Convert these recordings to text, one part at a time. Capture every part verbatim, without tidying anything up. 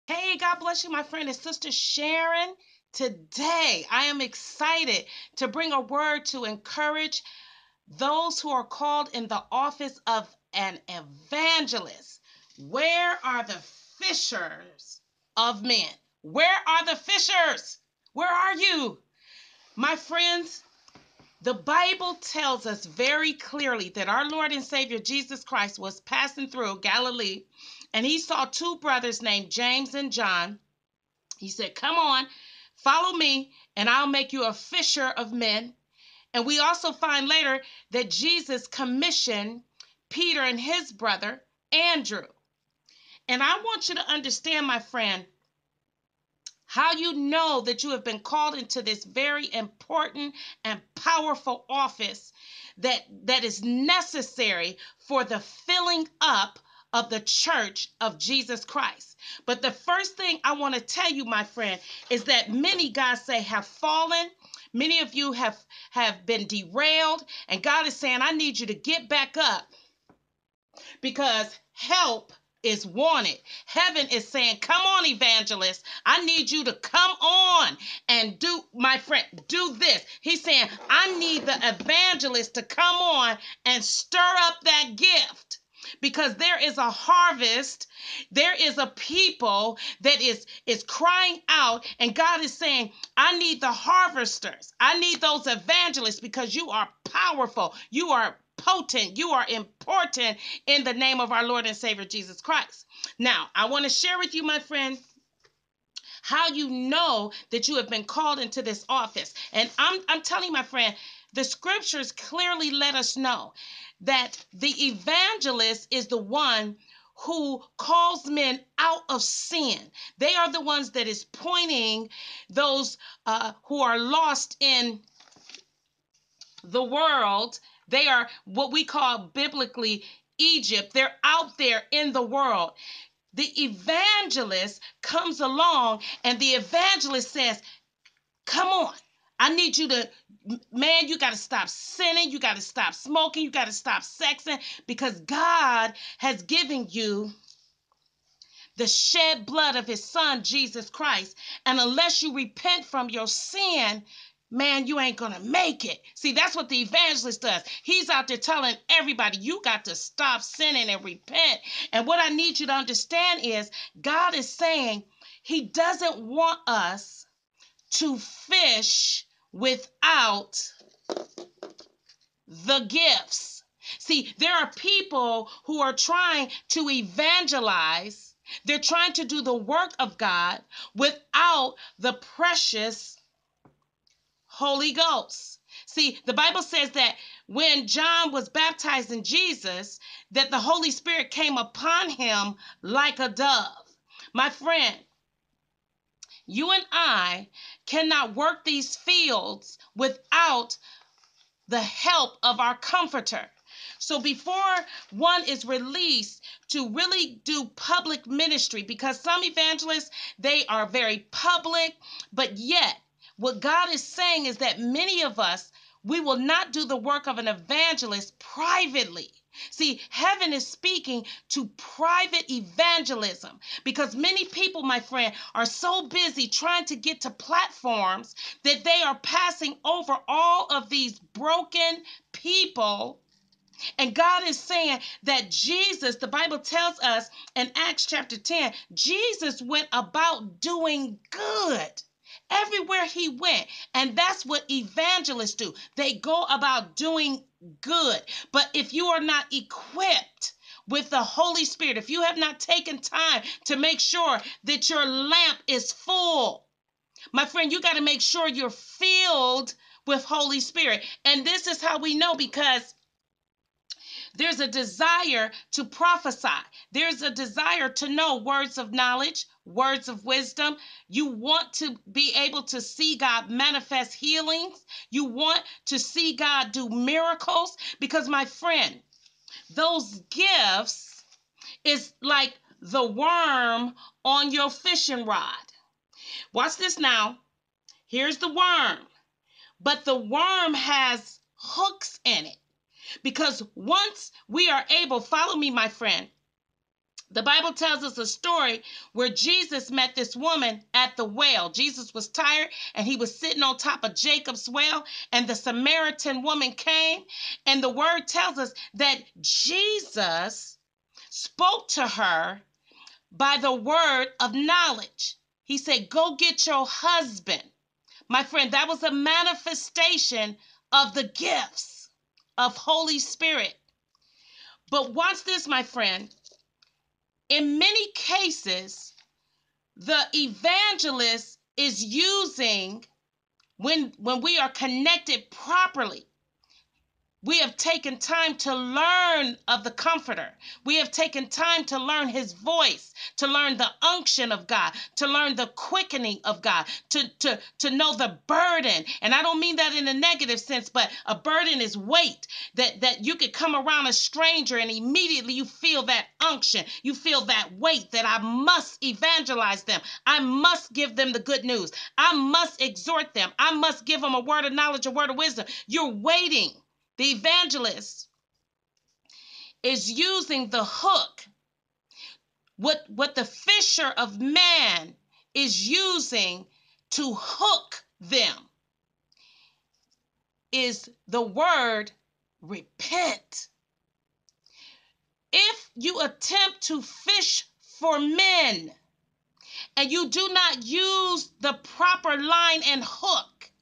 Hey, God bless you, my friend and sister Sharon. Today, I am excited to bring a word to encourage those who are called in the office of an evangelist. Where are the fishers of men? Where are the fishers? Where are you? My friends, the Bible tells us very clearly that our Lord and Savior Jesus Christ was passing through Galilee and he saw two brothers named James and John. He said, "Come on, follow me, and I'll make you a fisher of men." And we also find later that Jesus commissioned Peter and his brother, Andrew. And I want you to understand, my friend, how you know that you have been called into this very important and powerful office that, that is necessary for the filling up of the church of Jesus Christ. But the first thing I want to tell you, my friend, is that many, God say, have fallen. Many of you have, have been derailed, and God is saying, I need you to get back up because help is wanted. Heaven is saying, come on, evangelist. I need you to come on and do, my friend, do this. He's saying, I need the evangelist to come on and stir up that gift. Because there is a harvest, there is a people that is, is crying out, and God is saying, I need the harvesters. I need those evangelists because you are powerful. You are potent. You are important in the name of our Lord and Savior Jesus Christ. Now, I want to share with you, my friend, how you know that you have been called into this office. And I'm, I'm telling you, my friend, the scriptures clearly let us know that the evangelist is the one who calls men out of sin. They are the ones that is pointing those uh, who are lost in the world. They are what we call biblically Egypt. They're out there in the world. The evangelist comes along and the evangelist says, come on, I need you to, man, you got to stop sinning. You got to stop smoking. You got to stop sexing because God has given you the shed blood of his son, Jesus Christ. And unless you repent from your sin, man, you ain't going to make it. See, that's what the evangelist does. He's out there telling everybody, you got to stop sinning and repent. And what I need you to understand is God is saying he doesn't want us to fish without the gifts. See, there are people who are trying to evangelize. They're trying to do the work of God without the precious Holy Ghost. See, the Bible says that when John was baptizing Jesus, that the Holy Spirit came upon him like a dove. My friend, you and I cannot work these fields without the help of our comforter. So before one is released to really do public ministry, because some evangelists, they are very public, but yet what God is saying is that many of us, we will not do the work of an evangelist privately. See, heaven is speaking to private evangelism because many people, my friend, are so busy trying to get to platforms that they are passing over all of these broken people. And God is saying that Jesus, the Bible tells us in Acts chapter ten, Jesus went about doing good everywhere he went. And that's what evangelists do. They go about doing good. But if you are not equipped with the Holy Spirit, if you have not taken time to make sure that your lamp is full, my friend, you got to make sure you're filled with Holy Spirit. And this is how we know, because there's a desire to prophesy. There's a desire to know words of knowledge, words of wisdom. You want to be able to see God manifest healings. You want to see God do miracles because, my friend, those gifts is like the worm on your fishing rod. Watch this now. Here's the worm, but the worm has hooks in it. Because once we are able, follow me, my friend, The Bible tells us a story where Jesus met this woman at the well. Jesus was tired and he was sitting on top of Jacob's well, and the Samaritan woman came, and the word tells us that Jesus spoke to her by the word of knowledge. He said, "Go get your husband." My friend, that was a manifestation of the gifts of Holy Spirit. But watch this, my friend. In many cases, the evangelist is using, when, when we are connected properly, we have taken time to learn of the Comforter. We have taken time to learn his voice, to learn the unction of God, to learn the quickening of God, to, to, to know the burden. And I don't mean that in a negative sense, but a burden is weight, that, that you could come around a stranger and immediately you feel that unction. You feel that weight that I must evangelize them. I must give them the good news. I must exhort them. I must give them a word of knowledge, a word of wisdom. You're waiting. The evangelist is using the hook. What, what the fisher of man is using to hook them is the word repent. If you attempt to fish for men and you do not use the proper line and hook,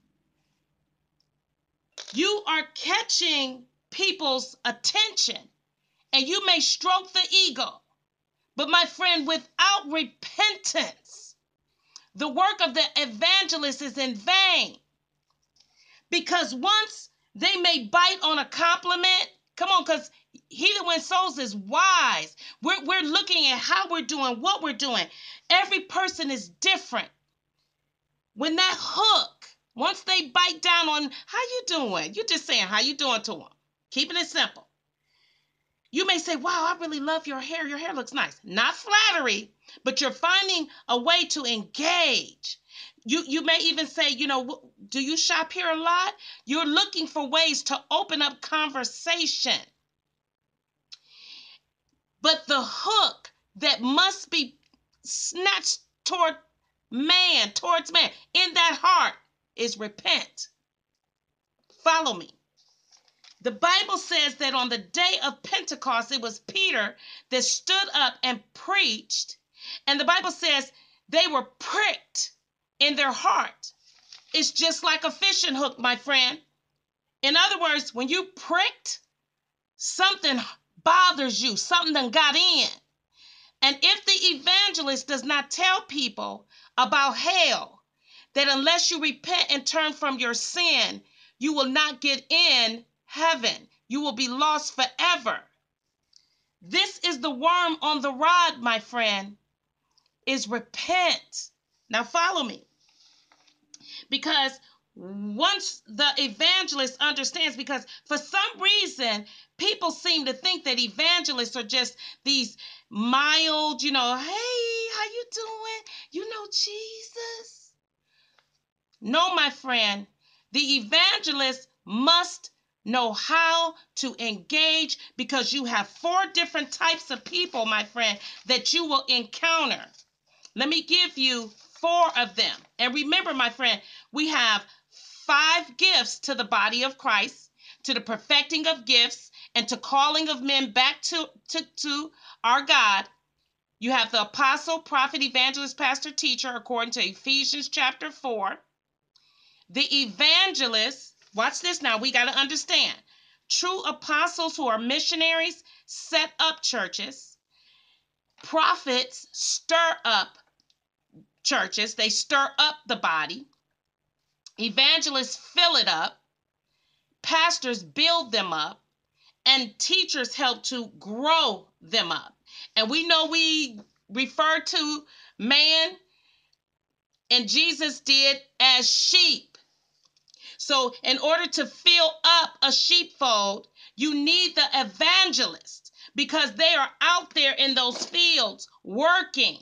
you are catching people's attention and you may stroke the ego. But my friend, without repentance, the work of the evangelist is in vain. Because once they may bite on a compliment, come on, because he that wins souls is wise. We're, we're looking at how we're doing, what we're doing. Every person is different. When that hook, once they bite down on how you doing, you're just saying how you doing to them. Keeping it simple. You may say, wow, I really love your hair. Your hair looks nice. Not flattery, but you're finding a way to engage. You, you may even say, you know, do you shop here a lot? You're looking for ways to open up conversation. But the hook that must be snatched toward man, towards man, in that heart is repent. Follow me. The Bible says that on the day of Pentecost, it was Peter that stood up and preached. And the Bible says they were pricked in their heart. It's just like a fishing hook, my friend. In other words, when you pricked, something bothers you, something done got in. And if the evangelist does not tell people about hell, that unless you repent and turn from your sin, you will not get in heaven. You will be lost forever. This is the worm on the rod, my friend, is repent. Now follow me. Because once the evangelist understands, because for some reason, people seem to think that evangelists are just these mild, you know, hey, how you doing? You know Jesus? No, my friend, the evangelist must know how to engage, because you have four different types of people, my friend, that you will encounter. Let me give you four of them. And remember, my friend, we have five gifts to the body of Christ, to the perfecting of gifts, and to calling of men back to, to, to our God. You have the apostle, prophet, evangelist, pastor, teacher, according to Ephesians chapter four. The evangelist, watch this now, we got to understand. True apostles who are missionaries set up churches. Prophets stir up churches. They stir up the body. Evangelists fill it up. Pastors build them up. And teachers help to grow them up. And we know we refer to man, and Jesus did, as sheep. So in order to fill up a sheepfold, you need the evangelist, because they are out there in those fields working.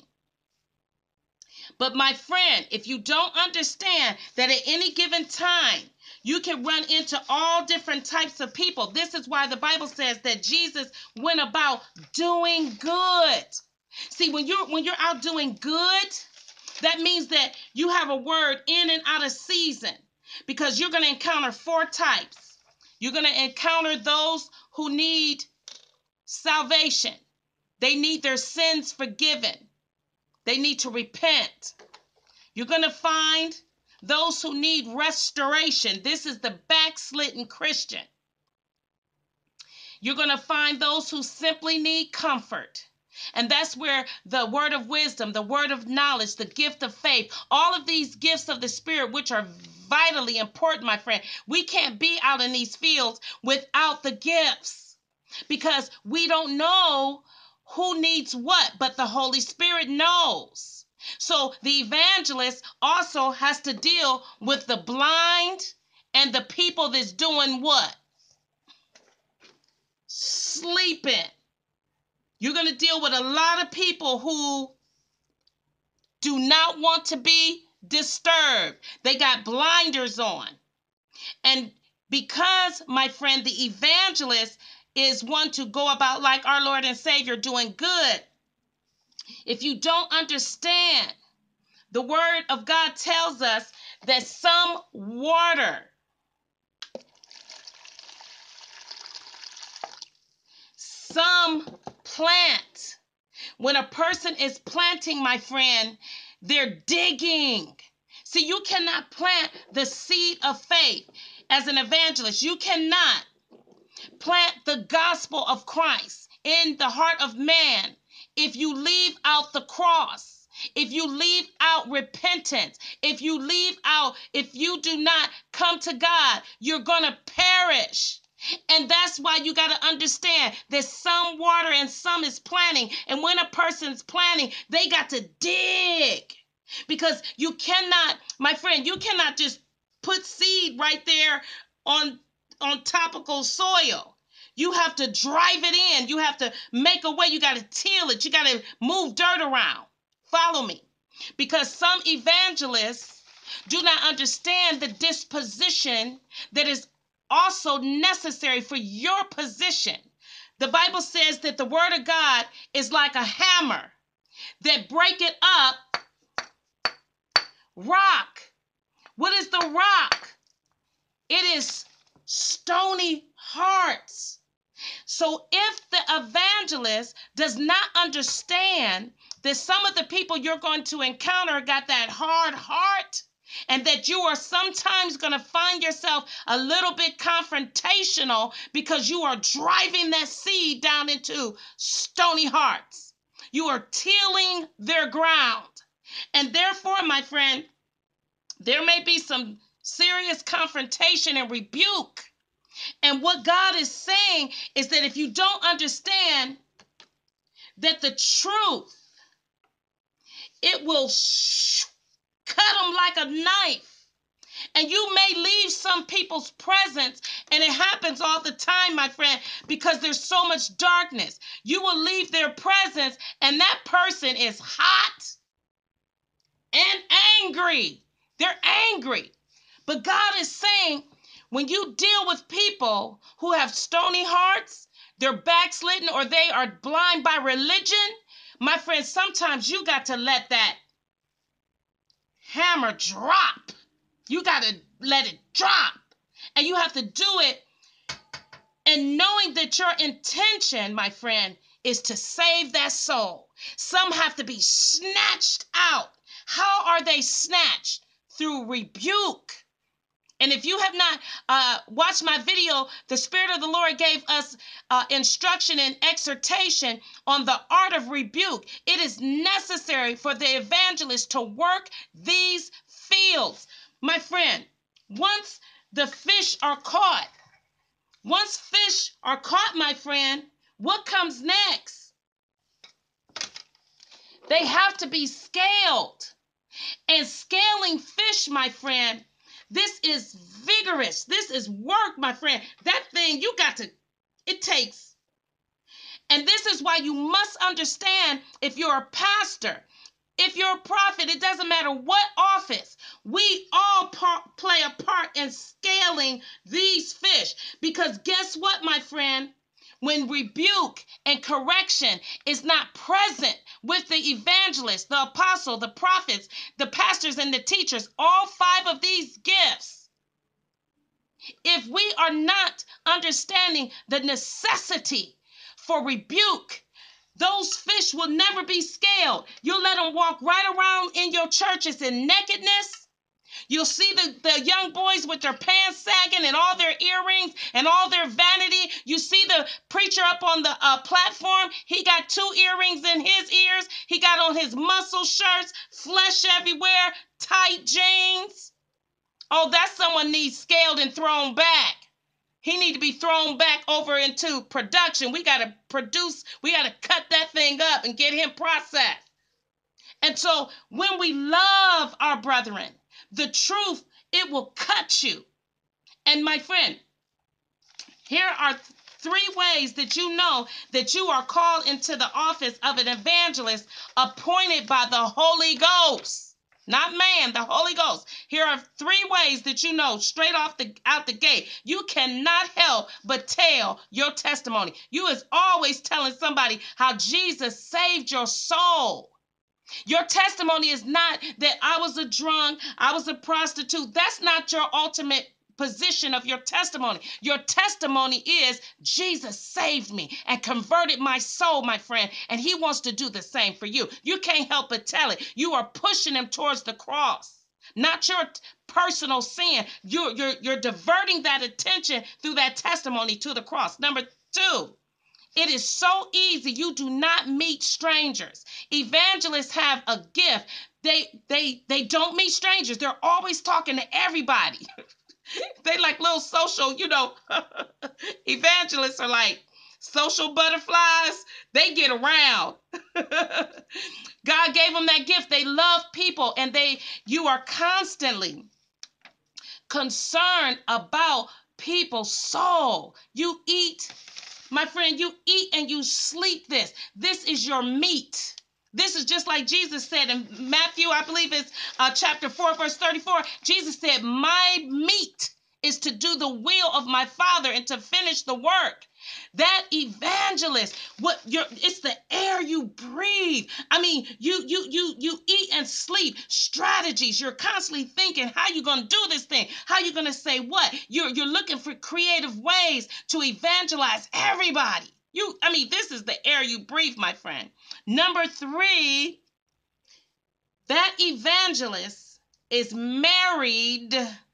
But my friend, if you don't understand that at any given time, you can run into all different types of people. This is why the Bible says that Jesus went about doing good. See, when you're when you're out doing good, that means that you have a word in and out of season, because you're going to encounter four types. You're going to encounter those who need salvation. They need their sins forgiven. They need to repent. You're going to find those who need restoration. This is the backslidden Christian. You're going to find those who simply need comfort. And that's where the word of wisdom, the word of knowledge, the gift of faith, all of these gifts of the Spirit, which are vitally important, my friend. We can't be out in these fields without the gifts, because we don't know who needs what, but the Holy Spirit knows. So the evangelist also has to deal with the blind and the people that's doing what? Sleeping. You're going to deal with a lot of people who do not want to be disturbed. They got blinders on. And because, my friend, the evangelist is one to go about like our Lord and Savior doing good, if you don't understand, the word of God tells us that some water, some plant, when a person is planting, my friend, they're digging. See, you cannot plant the seed of faith as an evangelist. You cannot plant the gospel of Christ in the heart of man if you leave out the cross, if you leave out repentance, if you leave out, if you do not come to God, you're going to perish. And that's why you got to understand that some water and some is planting. And when a person's planting, they got to dig. Because you cannot, my friend, you cannot just put seed right there on, on topical soil. You have to drive it in. You have to make a way. You got to till it. You got to move dirt around. Follow me. Because some evangelists do not understand the disposition that is also necessary for your position. The Bible says that the word of God is like a hammer that breaketh up rock. What is the rock? It is stony hearts. So if the evangelist does not understand that some of the people you're going to encounter got that hard heart, and that you are sometimes going to find yourself a little bit confrontational because you are driving that seed down into stony hearts. You are tilling their ground. And therefore, my friend, there may be some serious confrontation and rebuke. And what God is saying is that if you don't understand that the truth, it will sh- cut them like a knife. And you may leave some people's presence, and it happens all the time, my friend, because there's so much darkness. You will leave their presence, and that person is hot and angry. They're angry. But God is saying, when you deal with people who have stony hearts, they're backslidden, or they are blind by religion, my friend, sometimes you got to let that hammer drop. You got to let it drop. And you have to do it, and knowing that your intention, my friend, is to save that soul. Some have to be snatched out. How are they snatched? Through rebuke. And if you have not uh, watched my video, the Spirit of the Lord gave us uh, instruction and exhortation on the art of rebuke. It is necessary for the evangelist to work these fields. My friend, once the fish are caught, once fish are caught, my friend, what comes next? They have to be scaled. And scaling fish, my friend, this is vigorous. This is work, my friend. That thing, you got to, it takes. And this is why you must understand, if you're a pastor, if you're a prophet, it doesn't matter what office, we all par- play a part in scaling these fish. Because guess what, my friend? when rebuke and correction is not present with the evangelist, the apostle, the prophets, the pastors, and the teachers, all five of these gifts, if we are not understanding the necessity for rebuke, those fish will never be scaled. You'll let them walk right around in your churches in nakedness. You'll see the, the young boys with their pants sagging and all their earrings and all their vanity. You see the preacher up on the uh, platform. He got two earrings in his ears. He got on his muscle shirts, flesh everywhere, tight jeans. Oh, that someone needs scaled and thrown back. He need to be thrown back over into production. We got to produce, we got to cut that thing up and get him processed. And so when we love our brethren, the truth, it will cut you. And my friend, here are three ways that you know that you are called into the office of an evangelist appointed by the Holy Ghost. Not man, the Holy Ghost. Here are three ways that you know straight off the out the gate. You cannot help but tell your testimony. You is always telling somebody how Jesus saved your soul. Your testimony is not that I was a drunk, I was a prostitute. That's not your ultimate position of your testimony. Your testimony is Jesus saved me and converted my soul, my friend, and he wants to do the same for you. You can't help but tell it. You are pushing him towards the cross, not your personal sin. You're, you're, you're diverting that attention through that testimony to the cross. Number two, it is so easy. You do not meet strangers. Evangelists have a gift. They they they don't meet strangers. They're always talking to everybody. They like little social, you know, evangelists are like social butterflies. They get around. God gave them that gift. They love people, and they you are constantly concerned about people's soul. You eat, my friend, you eat and you sleep this. This is your meat. This is just like Jesus said in Matthew, I believe it's uh, chapter four, verse thirty-four. Jesus said, my meat is to do the will of my Father and to finish the work. That evangelist, what you're, it's the air you breathe. I mean, you you you you eat and sleep strategies. You're constantly thinking how you gonna do this thing, how you gonna say what. You're you're looking for creative ways to evangelize everybody. You, I mean, this is the air you breathe, my friend. Number three, that evangelist is married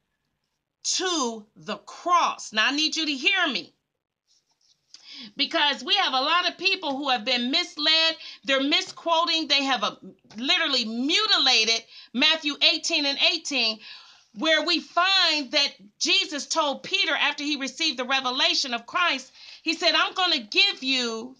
to the cross. Now, I need you to hear me, because we have a lot of people who have been misled. They're misquoting. They have a, literally mutilated Matthew eighteen and eighteen, where we find that Jesus told Peter after he received the revelation of Christ, he said, I'm going to give you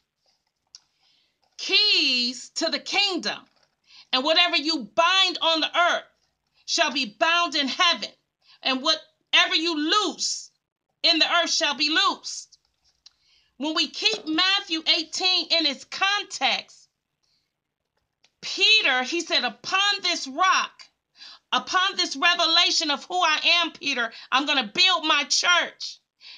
keys to the kingdom, and whatever you bind on the earth shall be bound in heaven, and whatever you loose in the earth shall be loosed. When we keep Matthew eighteen in its context, Peter, he said, upon this rock, upon this revelation of who I am, Peter, I'm going to build my church.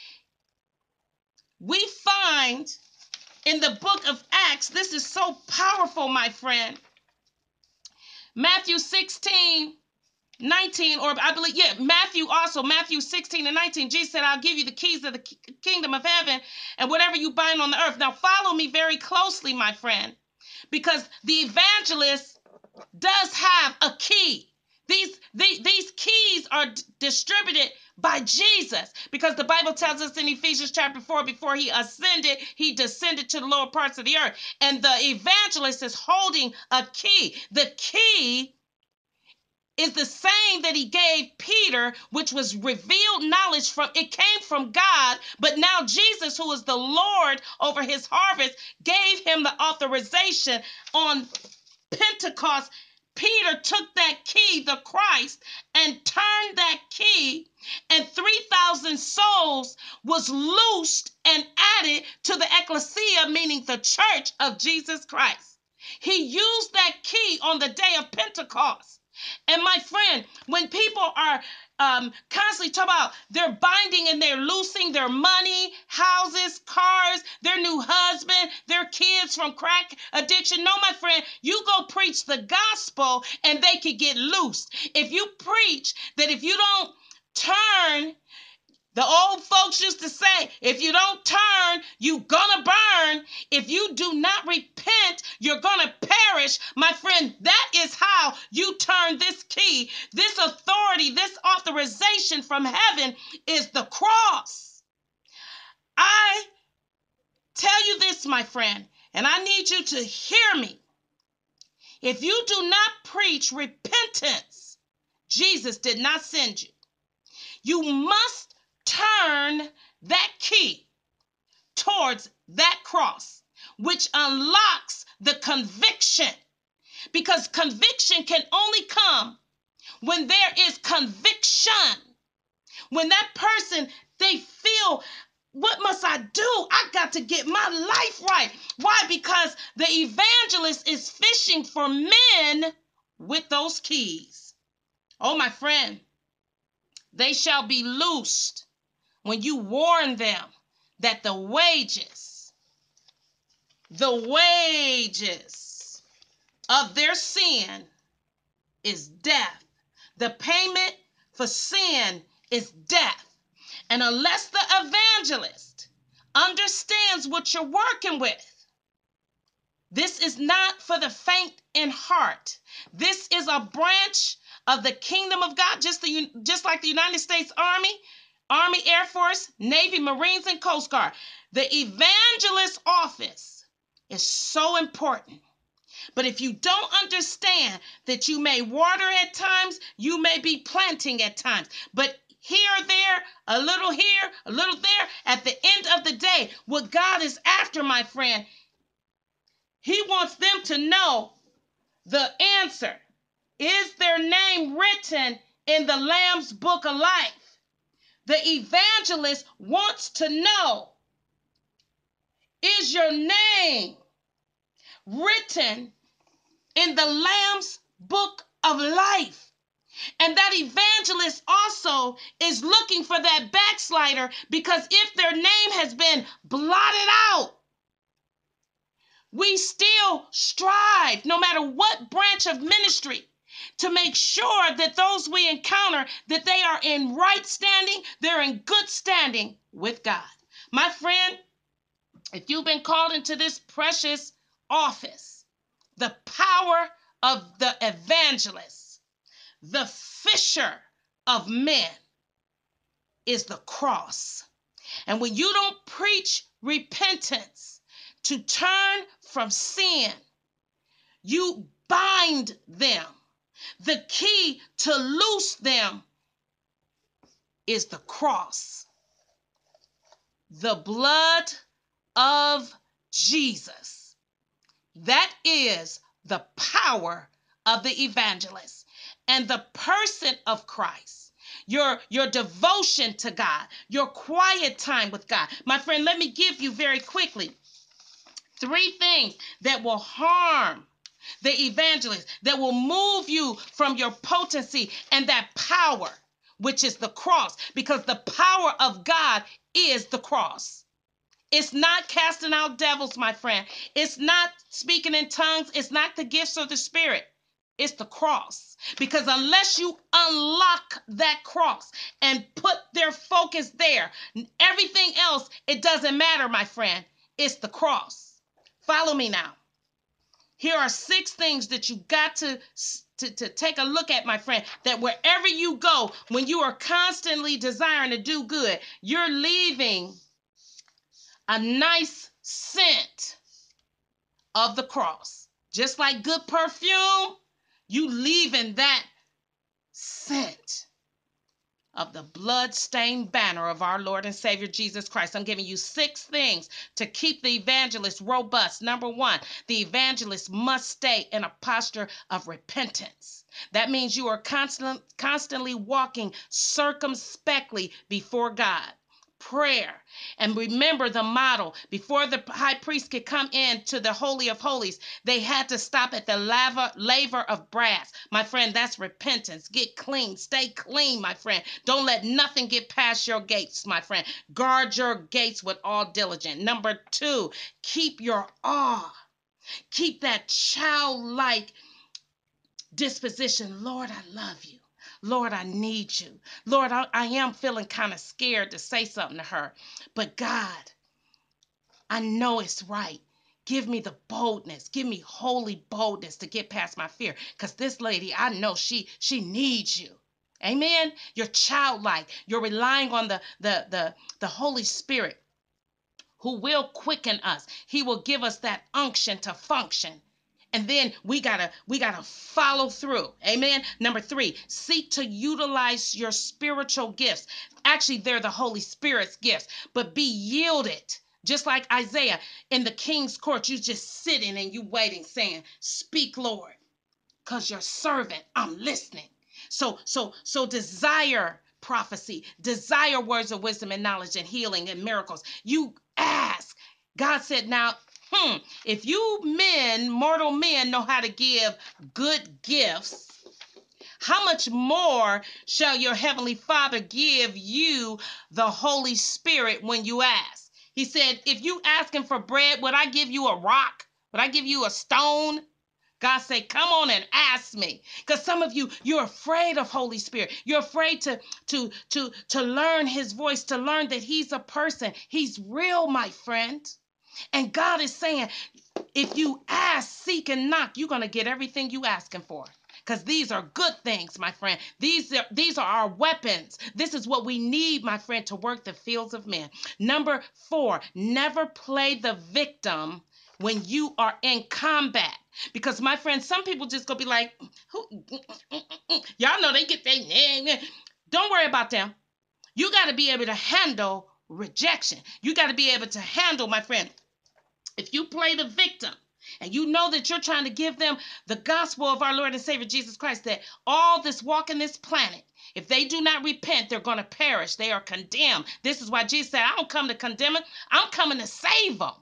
We find in the book of Acts, this is so powerful, my friend. Matthew sixteen, nineteen, or I believe, yeah, Matthew also, Matthew sixteen and nineteen, Jesus said, I'll give you the keys of the kingdom of heaven, and whatever you bind on the earth. Now follow me very closely, my friend, because the evangelist does have a key. These, these, these keys are d- distributed by Jesus, because the Bible tells us in Ephesians chapter four, before he ascended, he descended to the lower parts of the earth. And the evangelist is holding a key. The key is the same that he gave Peter, which was revealed knowledge from, it came from God, but now Jesus, who is the Lord over his harvest, gave him the authorization on Pentecost. Peter took that key, the Christ, and turned that key, and three thousand souls was loosed and added to the ecclesia, meaning the church of Jesus Christ. He used that key on the day of Pentecost. And my friend, when people are um, constantly talking about they're binding and they're loosing their money, houses, cars, their new husband, their kids from crack addiction. No, my friend, you go preach the gospel and they could get loosed. If you preach that if you don't turn, the old folks used to say, if you don't turn, you gonna burn. If you do not repent, you're gonna perish. My friend, that is how you turn this key. This authority, this authorization from heaven is the cross. I tell you this, my friend, and I need you to hear me. If you do not preach repentance, Jesus did not send you. You must turn that key towards that cross, which unlocks the conviction. Because conviction can only come when there is conviction. When that person, they feel, what must I do? I got to get my life right. Why? Because the evangelist is fishing for men with those keys. Oh, my friend, they shall be loosed when you warn them that the wages, the wages of their sin is death. The payment for sin is death. And unless the evangelist understands what you're working with, this is not for the faint in heart. This is a branch of the kingdom of God, just, the, just like the United States Army, Army, Air Force, Navy, Marines, and Coast Guard. The evangelist office is so important. But if you don't understand that you may water at times, you may be planting at times. But here, there, a little here, a little there, at the end of the day, what God is after, my friend, He wants them to know the answer. Is their name written in the Lamb's Book of Life? The evangelist wants to know, is your name written in the Lamb's Book of Life? And that evangelist also is looking for that backslider, because if their name has been blotted out, we still strive, no matter what branch of ministry, to make sure that those we encounter, that they are in right standing, they're in good standing with God. My friend, if you've been called into this precious office, the power of the evangelist, the fisher of men, is the cross. And when you don't preach repentance to turn from sin, you bind them. The key to loose them is the cross. The blood of Jesus. That is the power of the evangelist. And the person of Christ, your, your devotion to God, your quiet time with God. My friend, let me give you very quickly three things that will harm the evangelist, that will move you from your potency and that power, which is the cross, because the power of God is the cross. It's not casting out devils, my friend. It's not speaking in tongues. It's not the gifts of the Spirit. It's the cross. Because unless you unlock that cross and put their focus there, everything else, it doesn't matter, my friend. It's the cross. Follow me now. Here are six things that you got to, to, to take a look at, my friend, that wherever you go, when you are constantly desiring to do good, you're leaving a nice scent of the cross. Just like good perfume, you leaving that scent of the blood-stained banner of our Lord and Savior Jesus Christ. I'm giving you six things to keep the evangelist robust. Number one, the evangelist must stay in a posture of repentance. That means you are constant, constantly walking circumspectly before God, prayer. And remember the model. Before the high priest could come in to the Holy of Holies, they had to stop at the lava, laver of brass. My friend, that's repentance. Get clean. Stay clean, my friend. Don't let nothing get past your gates, my friend. Guard your gates with all diligence. Number two, keep your awe. Keep that childlike disposition. Lord, I love you. Lord, I need you. Lord, I, I am feeling kind of scared to say something to her. But God, I know it's right. Give me the boldness. Give me holy boldness to get past my fear. Because this lady, I know she she needs you. Amen. You're childlike. You're relying on the, the, the, the Holy Spirit who will quicken us. He will give us that unction to function. And then we gotta we gotta follow through. Amen. Number three, seek to utilize your spiritual gifts. Actually, they're the Holy Spirit's gifts, but be yielded. Just like Isaiah in the king's court, you just sitting and you waiting, saying, "Speak, Lord, because your servant, I'm listening." So, so, so desire prophecy, desire words of wisdom and knowledge and healing and miracles. You ask. God said, now, hmm, if you men, mortal men, know how to give good gifts, how much more shall your heavenly Father give you the Holy Spirit when you ask? He said, if you asking for bread, would I give you a rock? Would I give you a stone? God said, come on and ask me. Because some of you, you're afraid of Holy Spirit. You're afraid to, to, to, to learn his voice, to learn that he's a person. He's real, my friend. And God is saying, if you ask, seek, and knock, you're going to get everything you asking for. Because these are good things, my friend. These are, these are our weapons. This is what we need, my friend, to work the fields of men. Number four, never play the victim when you are in combat. Because, my friend, some people just go be like, who? Y'all know they get their name. Don't worry about them. You got to be able to handle rejection. You got to be able to handle, my friend, if you play the victim and you know that you're trying to give them the gospel of our Lord and Savior Jesus Christ, that all this walking this planet, if they do not repent, they're going to perish. They are condemned. This is why Jesus said, I don't come to condemn them. I'm coming to save them.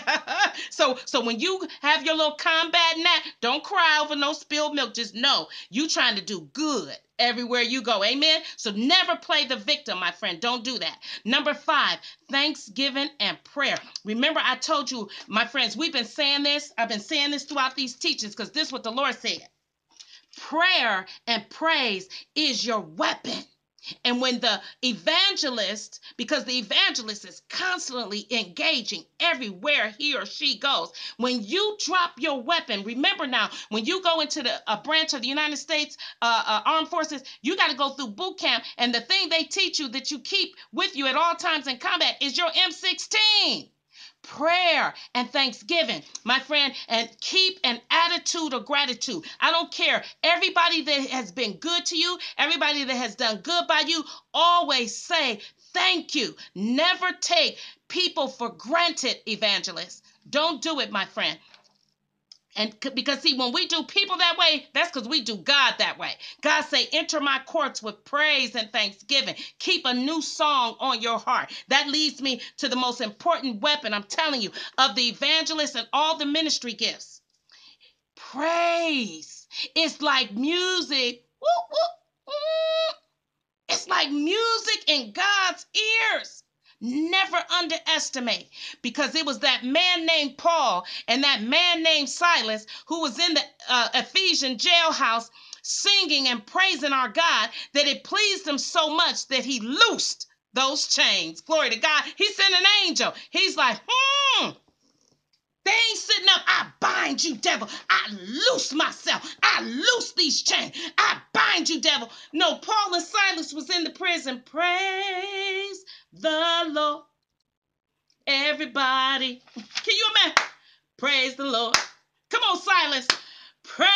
so so when you have your little combat nap, don't cry over no spilled milk. Just know you trying to do good everywhere you go. Amen. So never play the victim, my friend. Don't do that. Number five, thanksgiving and prayer. Remember, I told you, my friends, we've been saying this. I've been saying this throughout these teachings because this is what the Lord said. Prayer and praise is your weapon. And when the evangelist, because the evangelist is constantly engaging everywhere he or she goes, when you drop your weapon, remember now, when you go into the a branch of the United States uh, uh, Armed Forces, you got to go through boot camp. And the thing they teach you that you keep with you at all times in combat is your M sixteen. Prayer and thanksgiving, my friend, and keep an attitude of gratitude. I don't care. Everybody that has been good to you, everybody that has done good by you, always say thank you. Never take people for granted, evangelists. Don't do it, my friend. And because, see, when we do people that way, that's because we do God that way. God say, enter my courts with praise and thanksgiving. Keep a new song on your heart. That leads me to the most important weapon, I'm telling you, of the evangelist and all the ministry gifts. Praise. It's like music. Woo, woo, woo. It's like music in God's ears. Never underestimate, because it was that man named Paul and that man named Silas who was in the uh, Ephesian jailhouse singing and praising our God that it pleased him so much that he loosed those chains. Glory to God. He sent an angel. He's like, hmm. They ain't sitting up. I bind you, devil. I loose myself. I loose these chains. I bind you, devil. No, Paul and Silas was in the prison. Praise the Lord. Everybody. Can you imagine? Praise the Lord. Come on, Silas. Praise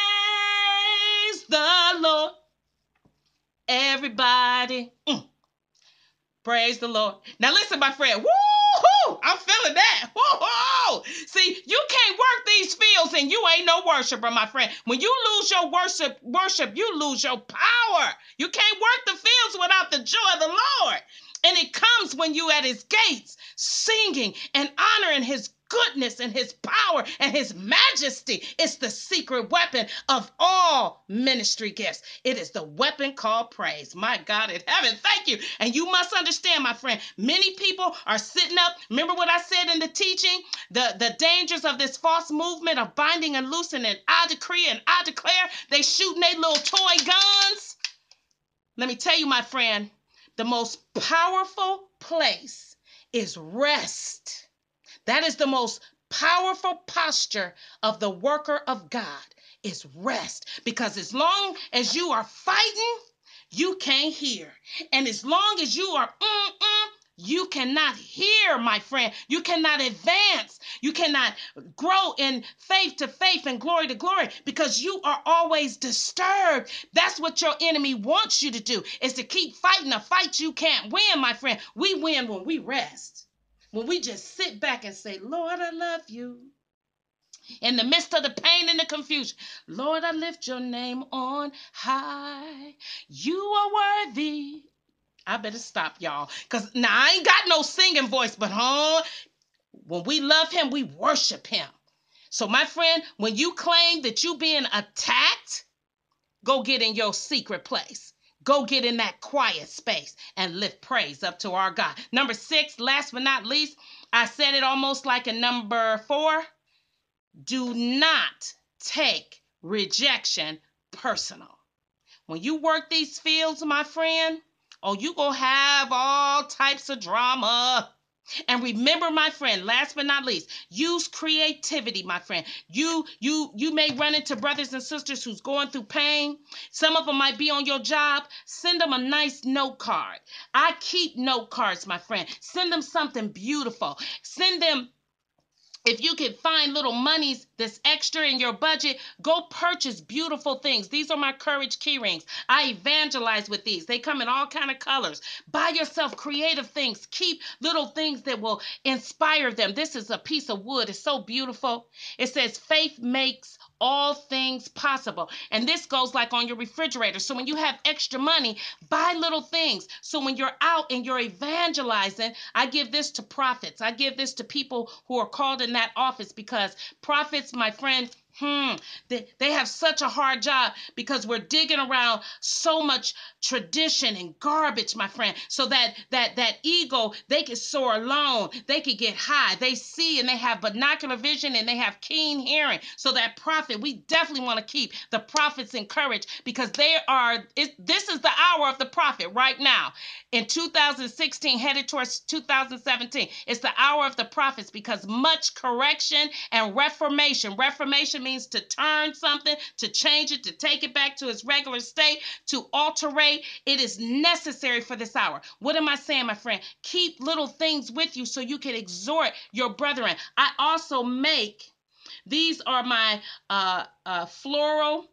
the Lord. Everybody. Mm. Praise the Lord. Now listen, my friend. Woo-hoo! I'm feeling that. Woo-hoo! See, you can't work these fields and you ain't no worshiper, my friend. When you lose your worship, worship, you lose your power. You can't work the fields without the joy of the Lord. And it comes when you at his gates singing and honoring his goodness and his power and his majesty. It's the secret weapon of all ministry gifts. It is the weapon called praise. My God in heaven, thank you. And you must understand, my friend, many people are sitting up. Remember what I said in the teaching? The, the dangers of this false movement of binding and loosing, and I decree and I declare. They shooting their little toy guns. Let me tell you, my friend, the most powerful place is rest. That is the most powerful posture of the worker of God, is rest. Because as long as you are fighting, you can't hear. And as long as you are mm-mm, you cannot hear, my friend. You cannot advance. You cannot grow in faith to faith and glory to glory, because you are always disturbed. That's what your enemy wants you to do, is to keep fighting a fight you can't win, my friend. We win when we rest. When we just sit back and say, Lord, I love you. In the midst of the pain and the confusion, Lord, I lift your name on high. You are worthy. I better stop, y'all, because now I ain't got no singing voice, but huh, when we love him, we worship him. So my friend, when you claim that you being attacked, go get in your secret place. Go get in that quiet space and lift praise up to our God. Number six, last but not least, I said it almost like a number four. Do not take rejection personal. When you work these fields, my friend, oh, you gonna have all types of drama. And remember, my friend, last but not least, use creativity, my friend. You you you may run into brothers and sisters who's going through pain. Some of them might be on your job. Send them a nice note card. I keep note cards, my friend. Send them something beautiful. Send them, if you can find little monies that's extra in your budget, go purchase beautiful things. These are my courage key rings. I evangelize with these. They come in all kind of colors. Buy yourself creative things. Keep little things that will inspire them. This is a piece of wood. It's so beautiful. It says faith makes all things possible. And this goes like on your refrigerator. So when you have extra money, buy little things. So when you're out and you're evangelizing, I give this to prophets. I give this to people who are called in that office, because prophets, my friend, Hmm, they, they have such a hard job, because we're digging around so much tradition and garbage, my friend, so that that that ego, they can soar alone, they can get high, they see and they have binocular vision and they have keen hearing. So that prophet, we definitely want to keep the prophets encouraged, because they are, it, this is the hour of the prophet right now. In two thousand sixteen, headed towards two thousand seventeen, it's the hour of the prophets, because much correction and reformation, reformation means to turn something, to change it, to take it back to its regular state, to alterate. It is necessary for this hour. What am I saying, my friend? Keep little things with you so you can exhort your brethren. I also make, these are my uh, uh, floral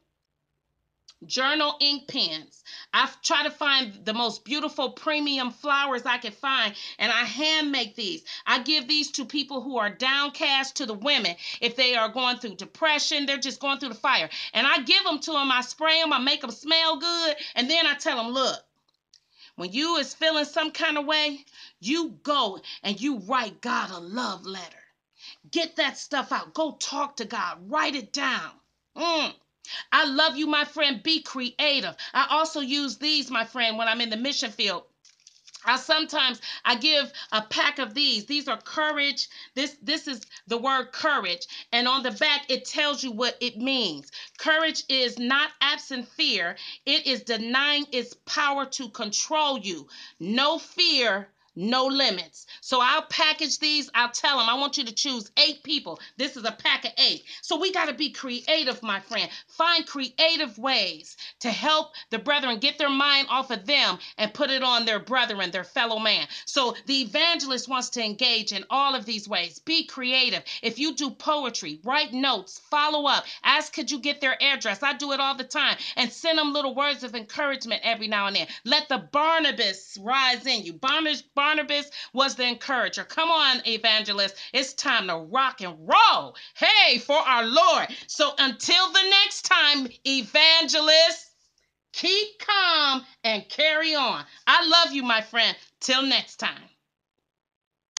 journal ink pens. I try to find the most beautiful premium flowers I can find, and I hand make these. I give these to people who are downcast, to the women, if they are going through depression, they're just going through the fire. And I give them to them, I spray them, I make them smell good, and then I tell them, look, when you is feeling some kind of way, you go and you write God a love letter. Get that stuff out. Go talk to God. Write it down. Mm. I love you, my friend. Be creative. I also use these, my friend, when I'm in the mission field. I sometimes I give a pack of these. These are courage. This this is the word courage. And on the back, it tells you what it means. Courage is not absent fear. It is denying its power to control you. No fear, no limits. So I'll package these. I'll tell them, I want you to choose eight people. This is a pack of eight. So we got to be creative, my friend. Find creative ways to help the brethren get their mind off of them and put it on their brethren, their fellow man. So the evangelist wants to engage in all of these ways. Be creative. If you do poetry, write notes, follow up, ask could you get their address. I do it all the time, and send them little words of encouragement every now and then. Let the Barnabas rise in you. Barnabas, Barnabas was the encourager. Come on, evangelist. It's time to rock and roll. Hey, for our Lord. So until the next time, evangelists, keep calm and carry on. I love you, my friend. Till next time.